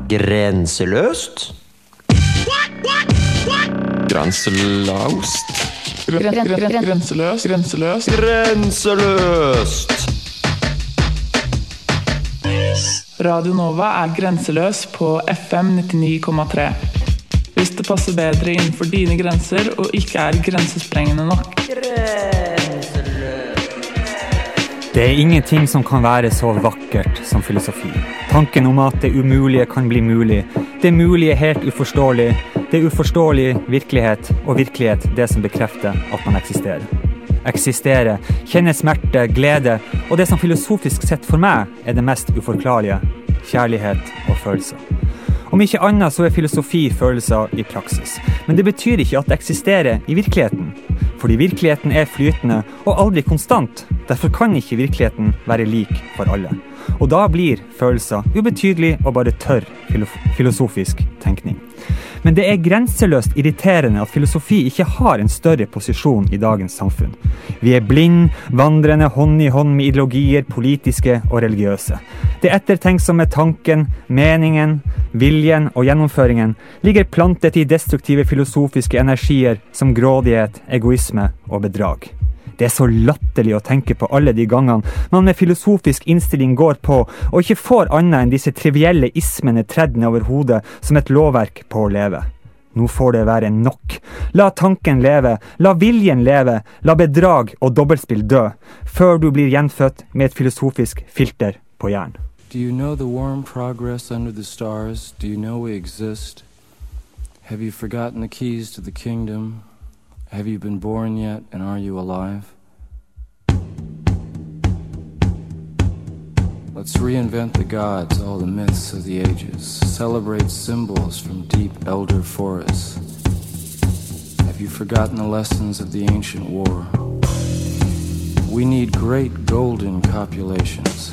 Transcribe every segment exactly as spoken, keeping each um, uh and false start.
grenseløst? Grenseløst. Grenseløst. Grenseløst. Grenseløst! Radio Nova er grenseløs på F M nittini komma tre. Hvis det passer bedre innenfor dine grenser og ikke er grensesprengende nok. Det er ingenting som kan være så vakkert som filosofi. Tanken om at det umulige kan bli mulig. Det mulige er helt uforståelig. Det er uforståelig virkelighet, og virkelighet det som bekrefter at man eksisterer. Eksistere, kjenne smerte, glede, og det som filosofisk sett for meg er det mest uforklarlige, kjærlighet og følelser. Om ikke annet så er filosofi følelser i praksis, men det betyr ikke at det eksisterer i virkeligheten. Fordi virkeligheten er flytende og aldri konstant, derfor kan ikke virkeligheten være lik for alle. Og da blir følelser ubetydelig og bare tørr filosofisk tenkning. Men det er grenseløst irriterende at filosofi ikke har en større posisjon i dagens samfunn. Vi er blind, vandrende hånd i hånd med ideologier, politiske og religiøse. Det ettertenksomme tanken, meningen, viljen og gjennomføringen ligger plantet i destruktive filosofiske energier som grådighet, egoisme og bedrag. Det er så latterlig å tenke på alle de gangene man med filosofisk innstilling går på og ikke får annet enn disse trivielle ismene tredd ned over hodet som et lovverk på å leve. Nå får det være nok. La tanken leve, la viljen leve, la bedrag og dobbeltspill dø, før du blir gjenfødt med et filosofisk filter på hjernen. Do you know the warm progress under the stars? Do you know we exist? Have you forgotten the keys to the kingdom? Have you been born yet, and are you alive? Let's reinvent the gods, all the myths of the ages. Celebrate symbols from deep elder forests. Have you forgotten the lessons of the ancient war? We need great golden copulations.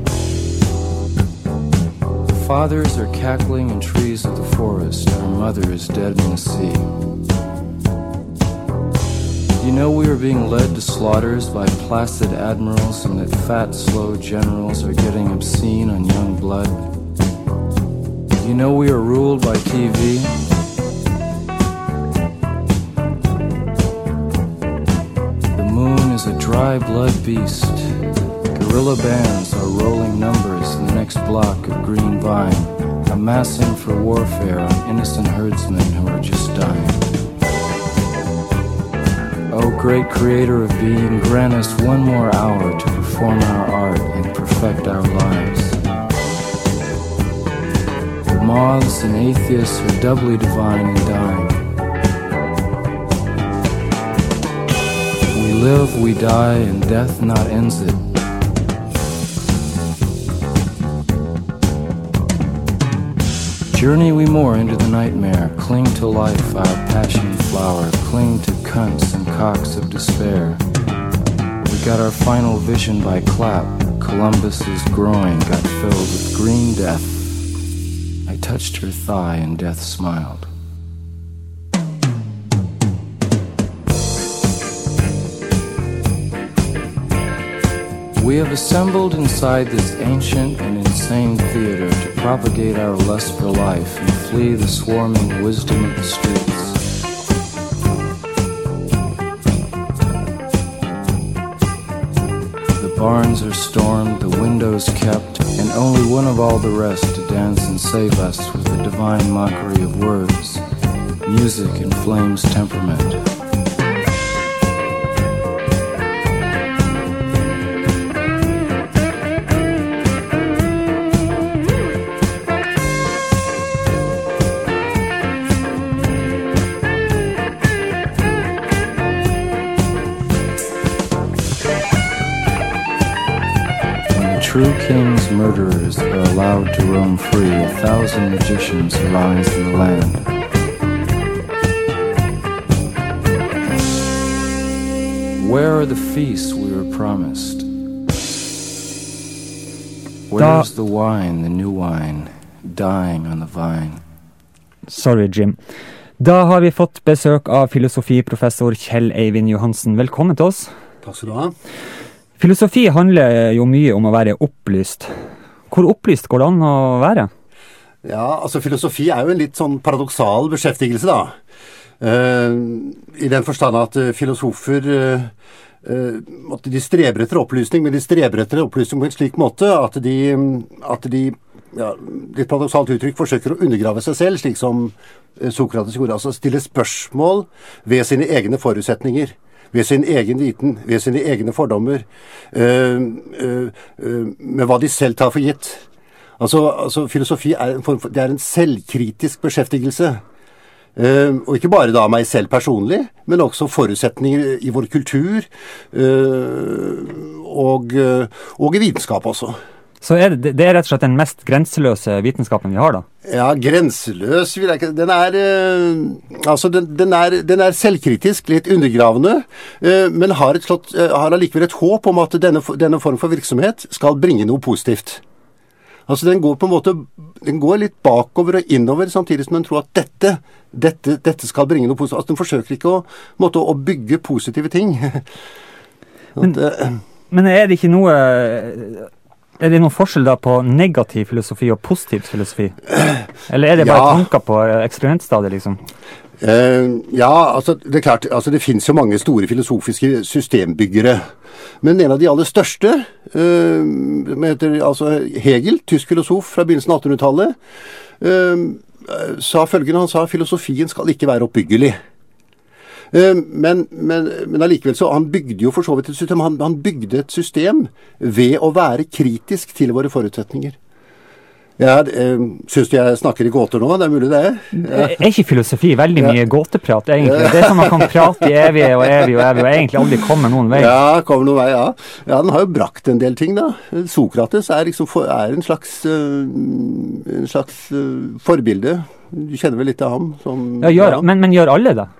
The fathers are cackling in trees of the forest. Our mother is dead in the sea. You know we are being led to slaughters by placid admirals and that fat, slow generals are getting obscene on young blood. You know we are ruled by T V. The moon is a dry blood beast. Guerrilla bands are rolling numbers in the next block of green vine, amassing for warfare on innocent herdsmen who are just dying. O great creator of being, grant us one more hour to perform our art and perfect our lives. The moths and atheists are doubly divine and dying. We live, we die, and death not ends it. Journey we more into the nightmare, cling to life, our passion flower, cling to cunts and cocks of despair. We got our final vision by clap, Columbus's groin got filled with green death. I touched her thigh and death smiled. We have assembled inside this ancient and insane theater to propagate our lust for life and flee the swarming wisdom of the streets. The barns are stormed, the windows kept, and only one of all the rest to dance and save us with the divine mockery of words, music and flame's temperament. True kings' murderers are allowed to roam free. A thousand magicians arise in the land. Where are the feasts we were promised? Where's the wine, the new wine, dying on the vine? Sorry, Jim. Da har vi fått besøk av filosofiprofessor Kjell Eivind Johansen. Velkommen til oss. Takk skal du ha. Filosofi handler jo mye om å være opplyst. Hvor opplyst går det an å være? Ja, altså filosofi er jo en litt sånn paradoksal beskjeftigelse da. Uh, I den forstand at uh, filosofer uh, uh, de streber etter opplysning, men de streber etter opplysning på en slik måte at de, at de ja, litt paradoksalt uttrykk forsøker å undergrave seg selv, slik som uh, Sokrates gjorde, altså stille spørsmål ved sine egne forutsetninger, ved sin egen viten, ved sine egne fordommer, uh, uh, uh, med hva de selv tar for gitt. Altså, altså filosofi er en, form for, det er en selvkritisk beskjeftigelse. Uh, og ikke bare da meg selv personlig, men også forutsetninger i vår kultur uh, og, uh, og i vitenskap også. Så er det, det er rett og slett den mest grenseløse vitenskapen vi har da? Ja, grenseløs vil jeg ikke... Den er, uh, altså den, den, er, den er selvkritisk, litt undergravende, uh, men har, et slott, uh, har allikevel et håp om at denne, denne form for virksomhet skal bringe noe positivt. Altså den går på en måte, den går litt bakover og innover, samtidig som den tror at dette, dette, dette skal bringe noe positivt. Altså den forsøker ikke å, måtte, å bygge positive ting. men, men er det ikke noe, er det noen forskjell da på negativ filosofi og positiv filosofi? Eller er det bare ja. tanker på eksperimentstadiet liksom? Uh, ja, altså det er klart, altså det finnes jo mange store filosofiske systembyggere. Men en av de aller største, uh, heter altså Hegel, tysk filosof fra begynnelsen av attenhundretallet, uh, sa følgende, han sa filosofien skal ikke være oppbyggelig. Uh, men, men, men allikevel så, han bygde jo for så vidt et system, han, han bygde et system ved å være kritisk til våre forutsetninger. Ja, øh, synes du jeg snakker i gåter nå? Det er mulig det er. Ja. Er ikke filosofi veldig mye ja. gåteprat, egentlig? Det er som man kan prate i evig og evig og evig, og egentlig aldri kommer noen vei. Ja, kommer noen vei, ja. Ja, den har jo brakt en del ting, da. Sokrates er, liksom for, er en slags, øh, en slags øh, forbilde. Du kjenner vel litt av ham? Som, ja, gjør, ja. Men, men gjør alle det?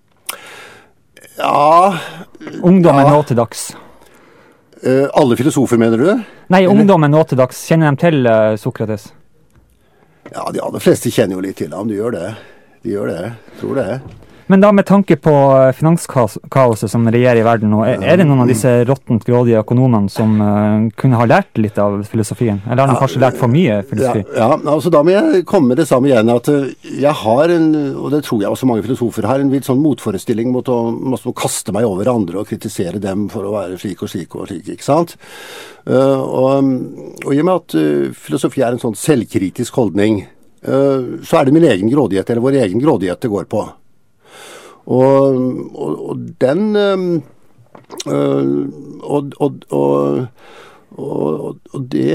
Ja. Ungdommen ja. nå til dags. Uh, alle filosofer, mener du? Nei, ungdommen nå til dags. Kjenner de til uh, Sokrates? Ja, de aller fleste kjenner jo litt til ham. De gjør det. De gjør det. Tror det. Men da med tanke på finanskaoset som regjerer i verden nå, er, er det noen av disse råttent grådige økonomene som uh, kunne ha lært litt av filosofien? Eller har de ja, kanskje lært for mye filosofi? Ja, ja, altså da må jeg komme med det samme igjen, at jeg har en, og det tror jeg også mange filosofer har, en vidt sånn motforestilling mot å, mot å kaste meg over andre og kritisere dem for å være slik og slik og slik, ikke sant? Uh, og, og i og med at uh, filosofi er en sånn selvkritisk holdning, uh, så er det min egen grådighet, eller vår egen grådighet det går på. Og, og, og den øh, og, og, og, og, og det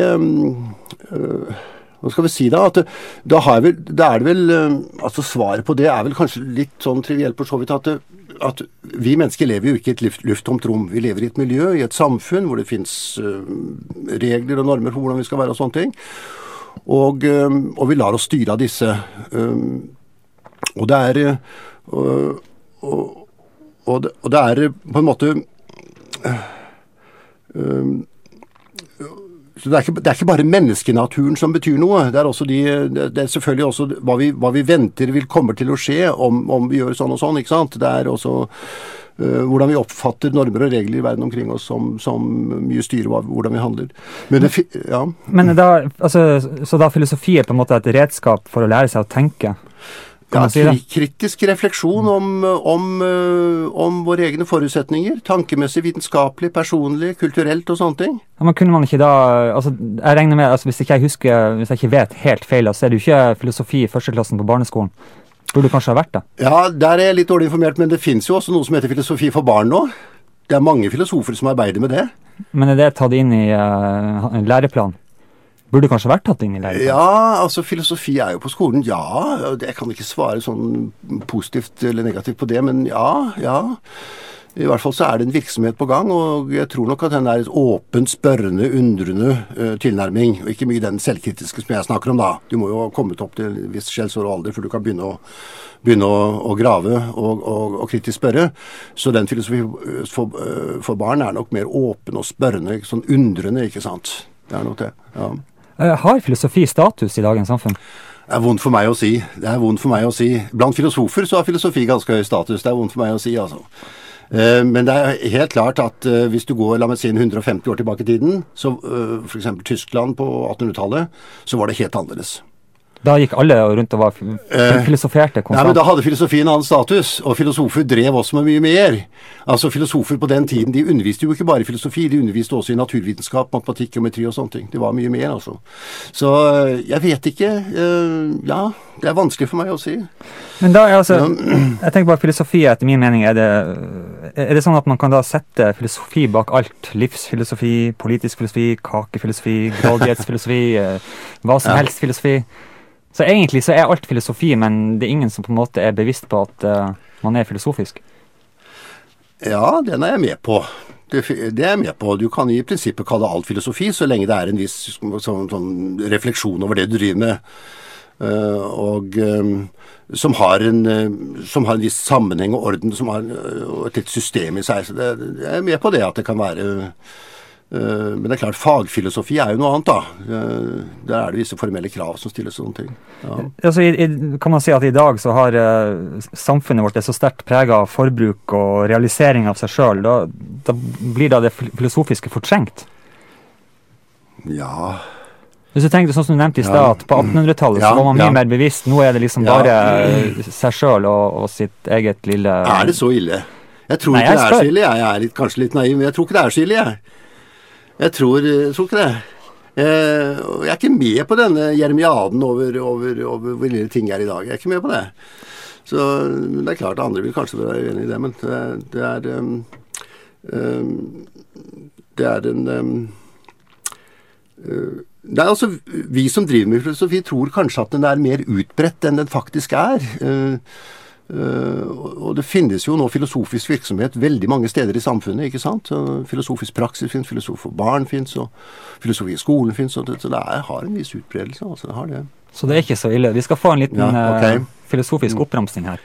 øh, hva skal vi si da, at da, har vi, da er det vel øh, altså svaret på det er vel kanskje litt sånn trivielt på så vidt at, at vi mennesker lever jo ikke i et luft, lufttomt rom. Vi lever i et miljø, i et samfunn hvor det finnes øh, regler og normer for hvordan vi skal være og sånne ting, og, øh, og vi lar oss styre av disse øh, og det er øh, Og, og, det, og det er på en måte øh, øh, så det er, ikke, det er ikke bare menneskenaturen som betyr noe. Det er, også de, det er selvfølgelig også hva vi, hva vi venter vil komme til å skje om, om vi gjør sånn og sånn, ikke sant? Det er også øh, hvordan vi oppfatter normer og regler i verden omkring oss som, som mye styrer hva, hvordan vi handler. Men, det, ja. Men da, altså, så da filosofi er på en måte et redskap for å lære seg å tenke? Ja, si kritisk refleksjon om, om, om våre egne forutsetninger, tankemessig, vitenskapelig, personlig, kulturelt og sånne ting. Ja, men kunne man ikke da, altså jeg regner med, altså hvis ikke jeg husker, hvis jeg ikke vet helt feil, så er det jo ikke filosofi i førsteklassen på barneskolen. Burde du kanskje ha vært det? Ja, der er jeg litt dårlig informert, men det finnes jo også noe som heter filosofi for barn nå. Det er mange filosofer som arbeider med det. Men er det tatt inn i uh, læreplanen? Burde kanskje vært tatt inn i læreplanen? Ja, altså filosofi er jo på skolen, ja. Jeg kan ikke svare sånn positivt eller negativt på det, men ja, ja. I hvert fall så er det en virksomhet på gang, og jeg tror nok at den er et åpent, spørrende, undrende uh, tilnærming, og ikke mye den selvkritiske som jeg snakker om da. Du må jo ha kommet opp til en viss skjellsår og alder, for du kan begynne å, begynne å, å grave og, og, og kritisk spørre. Så den filosofi for, uh, for barn er nok mer åpen og spørrende, sånn undrende, ikke sant? Det er nok det, ja. Har filosofi status i dagens samfunn? Det er vondt for meg å si. Det er vondt for meg å si. Blant filosofer så har filosofi ganske høy status. Det er vondt for meg å si, altså. Men det er helt klart at hvis du går, la meg si, hundre og femti år tilbake i tiden, så for eksempel Tyskland på attenhundretallet, så var det helt annerledes. Da gikk alle rundt og var filosoferte konstant. Nei, men da hadde filosofien en annen status, og filosofer drev også med mye mer. Altså filosofer på den tiden, de underviste jo ikke bare i filosofi, de underviste også i naturvitenskap, matematikk, geometri og sånne ting. Det var mye mer, altså. Så jeg vet ikke, ja, det er vanskelig for meg å si. Men da, altså, jeg tenker bare filosofi, etter min mening, er det, er det sånn at man kan da sette filosofi bak alt? Livsfilosofi, politisk filosofi, kakefilosofi, grådighetsfilosofi, hva som helst filosofi. Så egentlig så er alt filosofi, men det er ingen som på en måte er bevisst på at uh, man er filosofisk. Ja, den er jeg med på. Det, det er jeg med på. Du kan i prinsippet kalle alt filosofi, så lenge det er en viss sånn, sånn refleksjon over det du driver med. Uh, og um, som, har en, uh, som har en viss sammenheng og orden, som har uh, et litt system i seg. Så det, jeg er med på det at det kan være... Uh, Men det er klart, fagfilosofi er jo noe annet da. Der er det visse formelle krav som stilles sånne ting. Ja. Altså, i, i, kan man si at i dag så har uh, samfunnet vårt er så sterkt preget av forbruk og realisering av seg selv. Da, da blir da det filosofiske fortrengt? Ja... Hvis du tenker sånn som du nevnte i sted, at på attenhundretallet ja, så var man mye ja. mer bevisst. Nå er det liksom bare ja. seg selv og, og sitt eget lille... Er det så ille? Jeg tror Nei, ikke jeg det er så ille. Jeg er litt, kanskje litt naiv, men jeg tror ikke det er så ille, jeg. Jeg tror, jeg tror ikke det. Jeg, jeg er ikke med på denne jeremiaden over, over, over hvor lille ting er i dag. Jeg er ikke med på det. Så det er klart, andre vil kanskje være uenig i det, men det, det er um, um, det er en um, uh, det er altså, vi som driver med filosofi tror kanskje at den er mer utbredt enn den faktisk er. Uh, Uh, og det finnes jo nå filosofisk virksomhet veldig mange steder i samfunnet, ikke sant? Uh, filosofisk praksis finnes, filosofi for barn finnes, og filosofi i skolen finnes, og det, så det er, har en viss utbredelse, altså det har det. Så det er ikke så ille. Vi skal få en liten ja, okay. uh, filosofisk oppramsning her.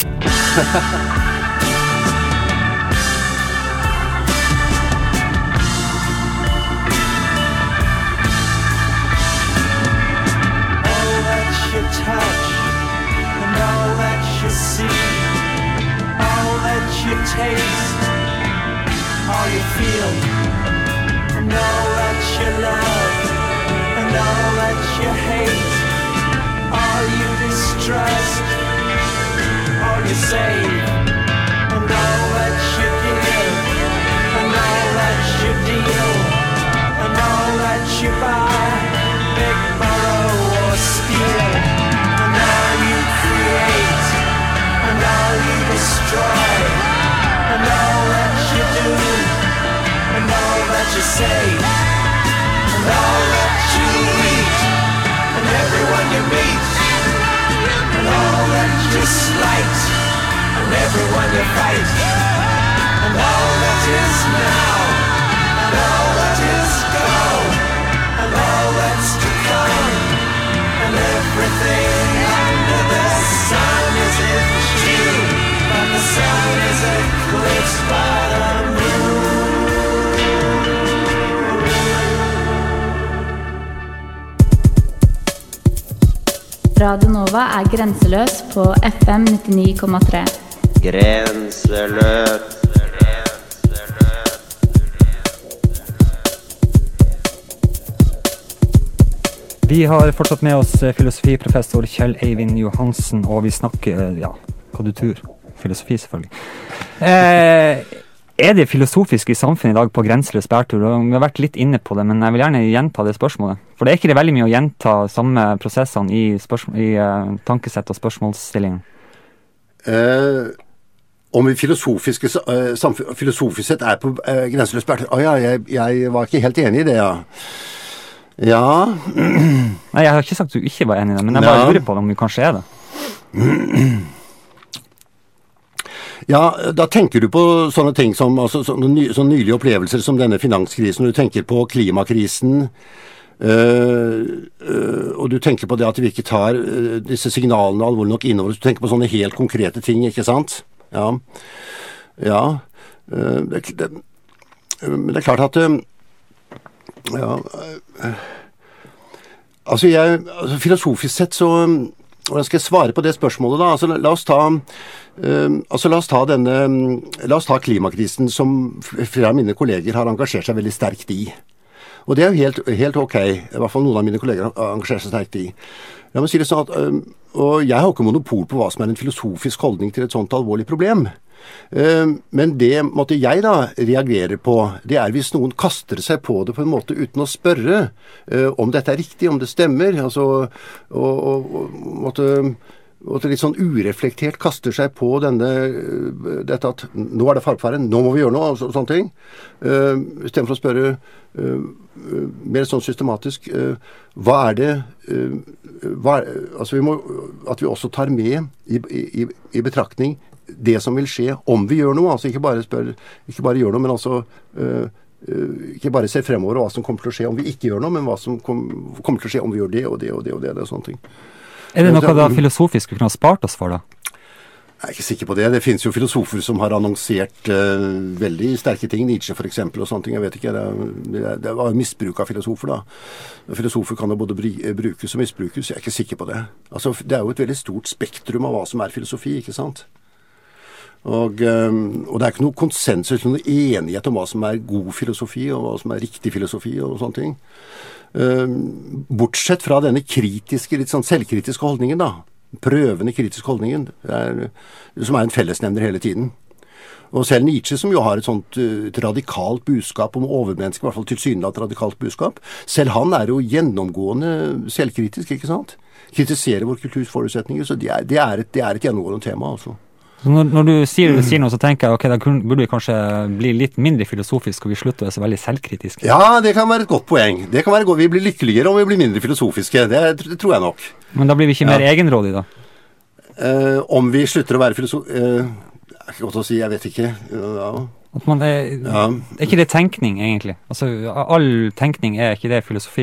Taste all you feel, and all that you love, and all that you hate, all you distrust, all you save, and all that you give, and all that you deal, and all that you buy, beg, borrow or steal, and all you create, and all you destroy. And all that you do, and all that you say, and all that you eat, and everyone you meet, and all that you slight, and everyone you fight, and all that is now, and all that is gone, and all that's to come, and everything under the sun is in June, but the sun is eclipsed by the moon. Radio Nova er grenseløs på F M nittionio komma tre. Grenseløs. Vi har fortsatt med oss filosofiprofessor Kjell Eivind Johansen, og vi snakker, ja, hva du tror. Filosofi, selvfølgelig. Eh, er det filosofisk i samfunnet i dag på grenseløs bærtur? Vi har vært litt inne på det, men jeg vil gjerne gjenta det spørsmålet. For det er ikke det veldig mye å gjenta samme prosessene i, i uh, tankesett og spørsmålsstillingen. Eh, om vi filosofiske, uh, samfunn, filosofisk sett er på uh, grenseløs bærtur? Å ja, jeg, jeg var ikke helt enig i det, ja. Ja. Nei, jeg har ikke sagt at du ikke var enig i det, men jeg bare ja. lurer på om vi kanskje er det. Ja, da tenker du på sånne ting som altså, sånne, ny, sånne nylige opplevelser som denne finanskrisen, du tenker på klimakrisen, øh, øh, og du tenker på det at vi ikke tar øh, disse signalene alvorlig nok innover, du tenker på sånne helt konkrete ting, ikke sant? Ja, ja, øh, det, det, men det er klart at, øh, ja, øh, altså jeg, altså filosofisk sett så, hvordan skal jeg svare på det spørsmålet da? Altså la oss ta, uh, altså la oss ta denne, la oss ta klimakrisen som flere av mine kolleger har engasjert seg veldig sterkt i. Og det er jo helt, helt ok, i hvert fall noen av mine kolleger engasjerer seg sterkt i. La meg si det sånn at, og jeg har ikke monopol på hva som er en filosofisk holdning til et sånt alvorlig problem. Men det måtte jeg da reagere på, det er hvis noen kaster seg på det på en måte uten å spørre om dette er riktig, om det stemmer, altså, og, og, og måtte, måtte litt sånn ureflektert kaster seg på denne, dette at nå er det fare på ferde, nå må vi gjøre noe, og så, sånne ting, i stedet for å spørre mer sånn systematisk, hva er det, hva er, altså vi må, at vi også tar med i, i, i betraktning det som vil skje om vi gjør noe, altså ikke bare spør, ikke bare gjør noe, men altså øh, øh, ikke bare se fremover hva som kommer til å skje om vi ikke gjør noe, men hva som kom, kommer til å skje om vi gjør det og det og det og det, og sånne ting. Er det noe da filosofisk vi kunne ha spart oss for da? Jeg er ikke sikker på det. Det finnes jo filosofer som har annonsert øh, veldig sterke ting, Nietzsche for eksempel, og sånne ting, jeg vet ikke, det, det, det var misbruk av filosofer da. Filosofer kan jo både brukes og misbrukes, jeg er ikke sikker på det. Altså, det er jo et veldig stort spektrum av hva som er filosofi, ikke sant? Og, og det er ikke noe konsensus, noe enighet om hva som er god filosofi og hva som er riktig filosofi og sånne ting. Bortsett fra denne kritiske, litt sånn selvkritiske holdningen da, prøvende kritiske holdningen, er, som er en fellesnevner hele tiden. Og selv Nietzsche, som jo har et sånt et radikalt budskap om overmenneske, i hvert fall tilsynelatende radikalt budskap, selv han er jo gjennomgående selvkritisk, ikke sant? Kritiserer vår kulturs forutsetninger, så det er, det er, et, det er et gjennomgående tema, altså. Når, når du sier, du sier noe, så tenker jeg, ok, da burde vi kanskje bli litt mindre filosofisk, og vi slutter å være så veldig selvkritiske. Ja, det kan være et godt poeng. Det kan være godt. Vi blir lykkeligere om vi blir mindre filosofiske. Det, det tror jeg nok. Men da blir vi ikke mer ja. egenrådige da? Uh, om vi slutter å være filosof... Uh, det er ikke godt å si, jeg vet ikke. Uh, ja. At man er, ja. er ikke det tenkning, egentlig? Altså, all tenkning er ikke det filosofi?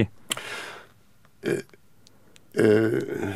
Uh, uh,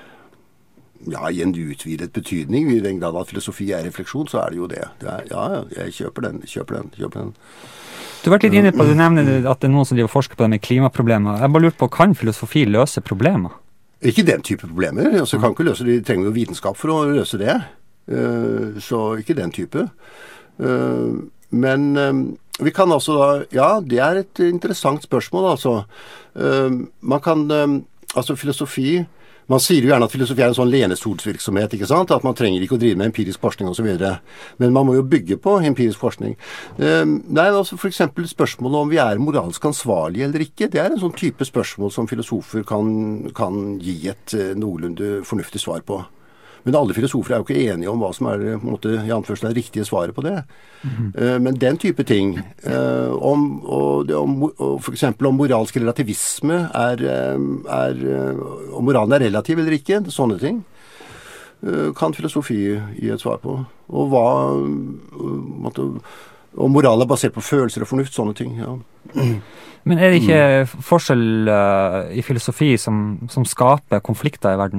Ja, i en utvidet betydning, i den grad at filosofi er refleksjon, så er det jo det. det er, ja, jeg kjøper den, kjøper den, kjøper den. Du har vært litt inne på, du nevner at det er noen som driver og forsker på det med klimaproblemer. Jeg bare lurer på, kan filosofi løse problemer? Ikke den type problemer. Altså, kan ikke løse det, de trenger jo vitenskap for å løse det. Uh, så ikke den type. Uh, men um, vi kan altså da, ja, det er et interessant spørsmål, altså. Uh, man kan, um, altså filosofi... Man sier jo gjerne at filosofi er en sånn lenestolsvirksomhet, ikke sant? At man trenger ikke å drive med empirisk forskning og så videre. Men man må jo bygge på empirisk forskning. Um, nei, altså for eksempel spørsmålet om vi er moralsk ansvarlige eller ikke, det er en sånn type spørsmål som filosofer kan, kan gi et uh, noenlunde fornuftig svar på. Men alle filosofer er jo ikke enige om hva som er på en måte, i anførselen, det riktige svaret på det. Mm-hmm. Uh, men den type ting, uh, om, og, om, og for eksempel om moralsk relativisme er, er, om moralen er relativ eller ikke, sånne ting, uh, kan filosofi gi et svar på. Og hva, uh, måtte, og moral er basert på følelser og fornuft, sånne ting, ja. Men er det ikke mm. forskjell uh, i filosofi som, som skaper konflikter i verden?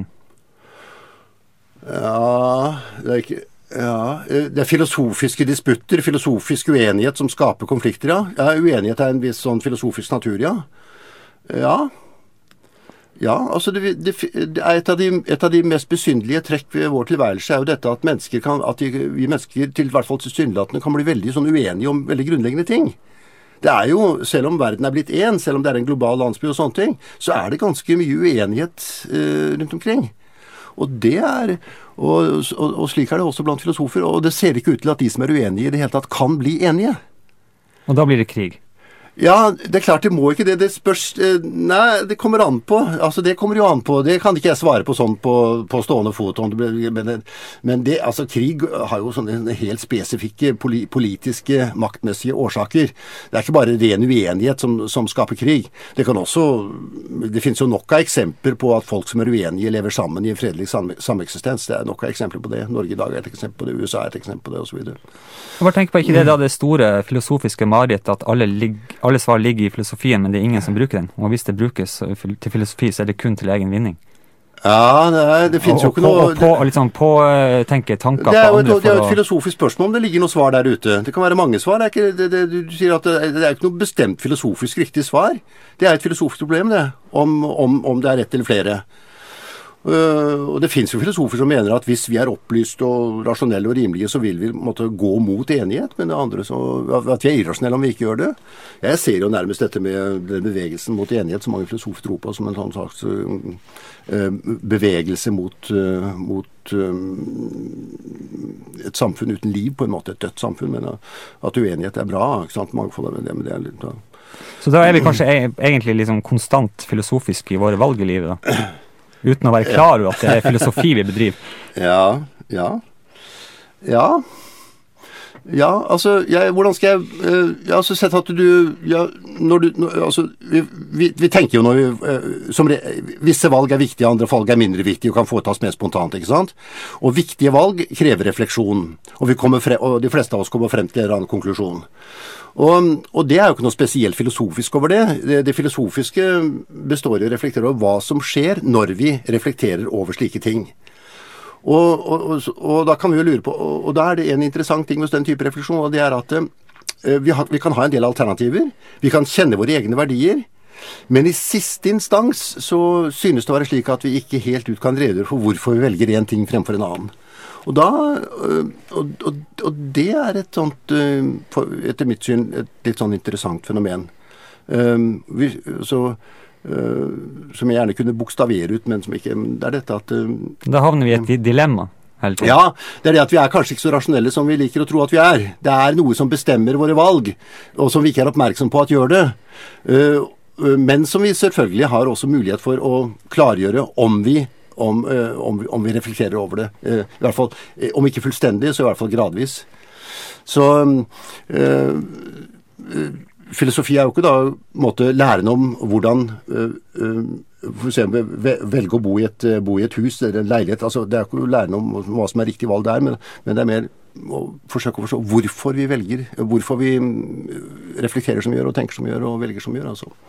Ja, det er ikke... Ja, det er filosofiske disputter, filosofisk uenighet som skaper konflikter, ja. Ja, uenighet er en viss sånn filosofisk natur, ja. Ja. Ja, altså det, det, det er et av, de, et av de mest besynderlige trekk ved vår tilværelse er jo dette at mennesker kan, at de, vi mennesker til hvert fall tilsynelatende kan bli veldig sånn uenige om veldig grunnleggende ting. Det er jo, selv om verden er blitt en, selv om det er en global landsby og sånne ting, så er det ganske mye uenighet uh, rundt omkring. Og det er, og, og, og slik er det også blant filosofer, og det ser ikke ut til at de som er uenige i det hele tatt kan bli enige. Og da blir det krig? Ja, det er klart det må ikke det. Det spørs... Nei, det kommer an på. Altså, det kommer jo an på. Det kan ikke jeg svare på sånn på, på stående fot. Men, men det, altså, krig har jo sånne helt spesifikke politiske, maktmessige årsaker. Det er ikke bare ren uenighet som, som skaper krig. Det kan også... Det finnes jo nok av eksempler på at folk som er uenige lever sammen i en fredelig sam sameksistens. Det er nok av eksempler på det. Norge i dag er et eksempel på det. U S A er et eksempel på det, og så videre. Jeg bare tenker på, ikke det da det store filosofiske mareritt at alle ligger... Alle svar ligger i filosofien, men det er ingen som bruker den. Og hvis det brukes til filosofi, så er det kun til egen vinning. Ja, nei, det finnes jo ikke noe... Og på, liksom, på tenke tanker på andre for å... Det er jo et filosofisk spørsmål, om det ligger noe svar der ute. Det kan være mange svar. Det er ikke, det, det, du sier at det, det er ikke noe bestemt filosofisk riktig svar. Det er et filosofisk problem, det. Om, om, om det er rett eller flere. Uh, og det finnes jo filosofer som mener at hvis vi er opplyst og rasjonelle og rimelige, så vil vi måtte gå mot enighet, men det andre så, at vi er irrasjonelle om vi ikke gjør det. Jeg ser jo nærmest dette med den bevegelsen mot enighet som mange filosofer tror på som en sånn slags uh, bevegelse mot, uh, mot uh, et samfunn uten liv, på en måte et dødt samfunn, men at uenighet er bra, ikke sant, mangfold av det, men det er litt da. Så da er vi kanskje e- egentlig liksom konstant filosofisk i våre valg i livet da? Uten å være klar over at det er filosofi vi bedriver. Ja, ja. Ja. Ja, altså, jeg, hvordan skal jeg, uh, jeg har altså sett at du, ja, når du, når, altså, vi, vi, vi tenker jo når vi, uh, som re, visse valg er viktige, andre valg er mindre viktige og kan foretas mer spontant, ikke sant? Og viktige valg krever refleksjon, og, vi kommer frem, og de fleste av oss kommer frem til en eller annen konklusjon. Og, og det er jo ikke noe spesielt filosofisk over det. Det, det filosofiske består i å reflektere over hva som skjer når vi reflekterer over slike ting. Og, og, og, og da kan vi jo lure på, og, og da er det en interessant ting med den type refleksjon, og det er at uh, vi, har, vi kan ha en del alternativer, vi kan kjenne våre egne verdier, men i siste instans så synes det å være slik at vi ikke helt ut kan redegjøre for hvorfor vi velger en ting fremfor en annen. Og da, og, og, og det er et sånt, etter mitt syn, et litt sånn interessant fenomen. Um, vi, så, uh, som jeg gjerne kunne bokstavere ut, men som ikke, det er dette at... Uh, da havner vi i et dilemma. Ja, det er det at vi er kanskje ikke så rasjonelle som vi liker å tro at vi er. Det er noe som bestemmer våre valg, og som vi ikke er oppmerksom på at gjør det. Uh, men som vi selvfølgelig har også mulighet for å klargjøre om vi Om, uh, om, vi, om vi reflekterer over det. Uh, I hvert fall, uh, om ikke fullstendig, så i hvert fall gradvis. Så uh, uh, filosofi er jo ikke da måte læren om hvordan uh, uh, for eksempel velge å bo i, et, uh, bo i et hus eller en leilighet. Altså, det er ikke læren om hva som er riktig valg der, men, men det er mer å forsøke å forstå hvorfor vi velger, hvorfor vi reflekterer som vi gjør, og tenker som vi gjør, og velger som vi gjør. Altså.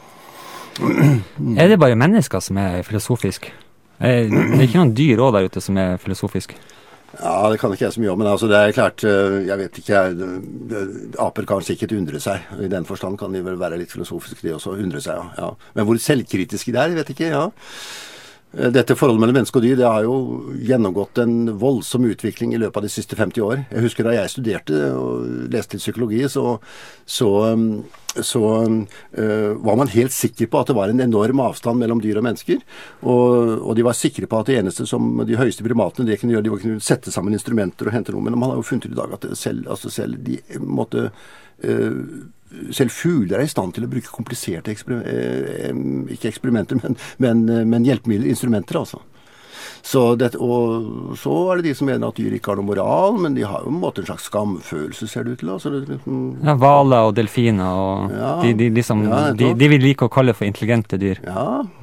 Er det bare mennesker som er filosofisk? Det er ikke noen dyr også der ute som er filosofisk? Ja, det kan ikke jeg så mye om, men altså det er klart, jeg vet ikke, jeg, aper kan sikkert undre seg. I den forstand kan de vel være litt filosofiske, de også undre seg, ja. Men hvor selvkritiske de er, jeg vet ikke, ja. Dette forholdet mellom menneske og dyr, det har jo gjennomgått en voldsom utvikling i løpet av de siste femti år. Jeg husker da jeg studerte og leste litt psykologi, så, så, så uh, var man helt sikker på at det var en enorm avstand mellom dyr og mennesker, og, og de var sikre på at det eneste som de høyeste primatene det kunne gjøre, de var kunne sette sammen instrumenter og hente noe, men man har jo funnet ut i dag at selv, altså selv de måtte... Uh, selv fugler er i stand til å bruke kompliserte eksper- eh, ikke eksperimenter, men, men, men hjelpemidler, instrumenter altså. Så det, og så er det de som mener at dyr ikke har noe moral, men de har jo en måte en slags skamfølelse, ser det ut til. Altså, det, liksom, ja, valer og delfiner, og ja, de, de, liksom, ja, de, de vil like å kalle for intelligente dyr. Ja,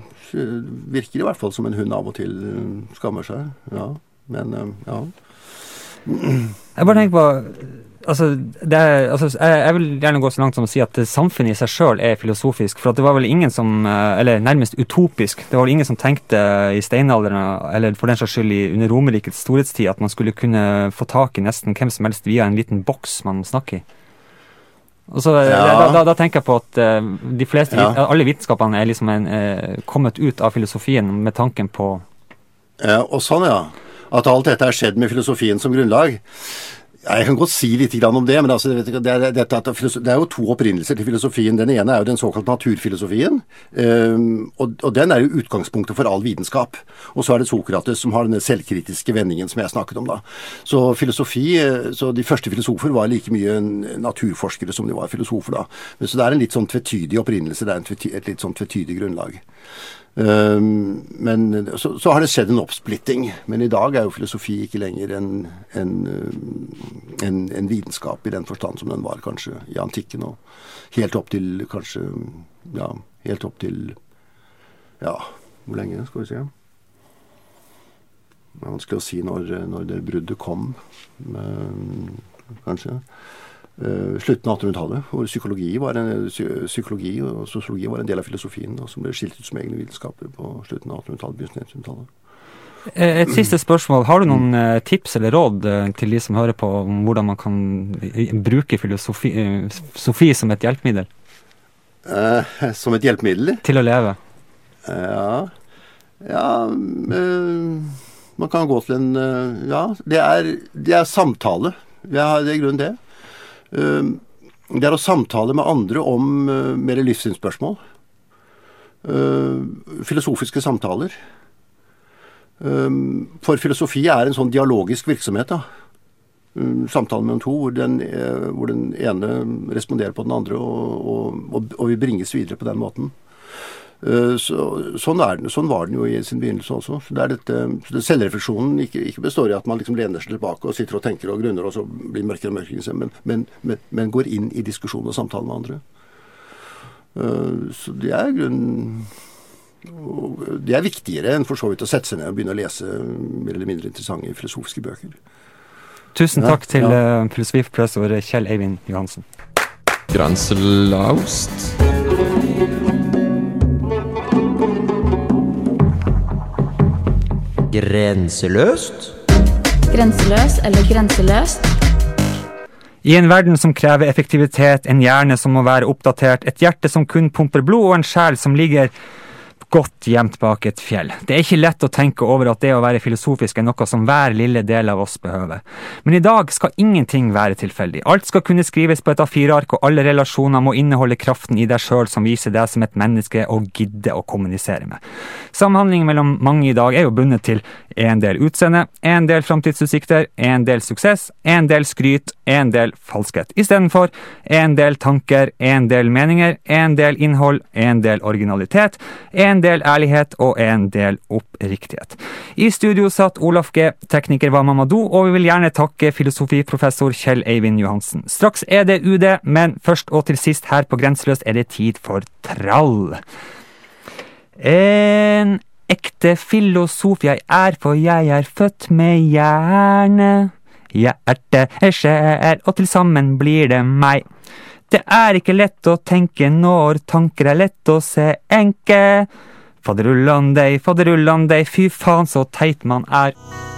virker i hvert fall som en hund av og til skammer seg. Ja, men ja. Jeg bare tenker på... Altså, det er, altså, jeg, jeg vil gjerne gå så langt som å si at samfunnet i seg selv er filosofisk, for at det var vel ingen som, eller nærmest utopisk, det var vel ingen som tenkte i steinalderen, eller for den slags skyld i under Romerrikets storhetstid, at man skulle kunne få tak i nesten hvem som helst via en liten boks man snakker i. Og så, ja. da, da, da tenker jeg på at uh, de fleste, ja. alle vitenskapene er liksom en, uh, kommet ut av filosofien med tanken på... Ja, og sånn ja, at alt dette er skjedd med filosofien som grunnlag. Ja, jeg kan godt si litt om det, men altså, det, er, det, er, det er jo to opprinnelser til filosofien. Den ene er jo den såkalte naturfilosofien, um, og, og den er jo utgangspunktet for all vitenskap. Og så er det Sokrates som har denne selvkritiske vendingen som jeg snakket om da. Så filosofi, så de første filosofer var like mye naturforskere som de var filosofer da. Men så det er en litt sånn tvetydig opprinnelse, det er en tvety, et litt sånn tvetydig grunnlag. Um, men så, så har det skjedd en oppsplitting, men i dag er jo filosofi ikke lenger en, en, en, en vitenskap i den forstand som den var kanskje i antikken, og helt opp til kanskje, ja, helt opp til, ja, hvor lenge skal vi se? Det er vanskelig å si når, når det bruddet kom, um, kanskje. Uh, slutten av attenhundretallet, hvor psykologi, var en, psykologi og sosiologi var en del av filosofien, og som ble skilt ut som egne vitenskaper på slutten av attenhundretallet, begynnelsen av nittenhundretallet. Et siste spørsmål. Har du noen uh, tips eller råd uh, til de som hører på om hvordan man kan bruke filosofi uh, sofi som et hjelpemiddel? Uh, som et hjelpemiddel? Til å leve. Uh, ja. Ja, øh, man kan gå til en, øh, ja, det er, det er samtale. Ja, det er grunn det. Uh, det er å samtale med andre om uh, mer livssynsspørsmål. Uh, filosofiske samtaler. Um, for filosofi er en sånn dialogisk virksomhet, da. Um, samtale mellom to, hvor den, uh, hvor den ene responderer på den andre, og, og, og, og vi bringes videre på den måten. Uh, så, sånn, er den, sånn var den jo i sin begynnelse også. Så det er dette, så det selvrefleksjonen ikke, ikke består i at man liksom lener seg tilbake og sitter og tenker og grunner, og så blir mørkere og mørkere, men, men, men, men går inn i diskusjon og samtale med andre. Uh, så det er grunnen. Og det er viktigere enn for så vidt å sette seg ned og begynne å lese mer eller mindre interessante filosofiske bøker. Tusen Ja, takk til ja. uh, filosofiprofessor Kjell Eivind Johansen. Grenselaust. Grenseløst? Grenseløs eller grenseløst? I en verden som krever effektivitet, en hjerne som må være oppdatert, et hjerte som kun pumper blod og en sjel som ligger godt gjemt bak et fjell. Det er ikke lett å tenke over at det å være filosofisk er noe som hver lille del av oss behøver. Men i dag skal ingenting være tilfeldig. Alt skal kunne skrives på et A fire ark, og alle relasjoner må inneholde kraften i deg selv som viser deg som et menneske og gidde å kommunisere med. Samhandling mellom mange i dag er jo bundet til en del utseende, en del framtidsutsikter, en del suksess, en del skryt, en del falskhet. I stedet for en del tanker, en del meninger, en del innhold, en del originalitet, en del ærlighet og en del oppriktighet. I studio satt Olaf G, tekniker var Mamadou, og vi vil gjerne takke filosofiprofessor Kjell Eivind Johansen. Straks er det U D, men først og til sist her på Grenseløst er det tid for trall. En ekte filosof jeg er, for jeg er født med hjerne. Hjerte er sjel, og til sammen blir det meg. Det er ikke lett å tenke når tanker er lett å se enke. Faderullan deg, faderullan deg, fy faen så teit man er.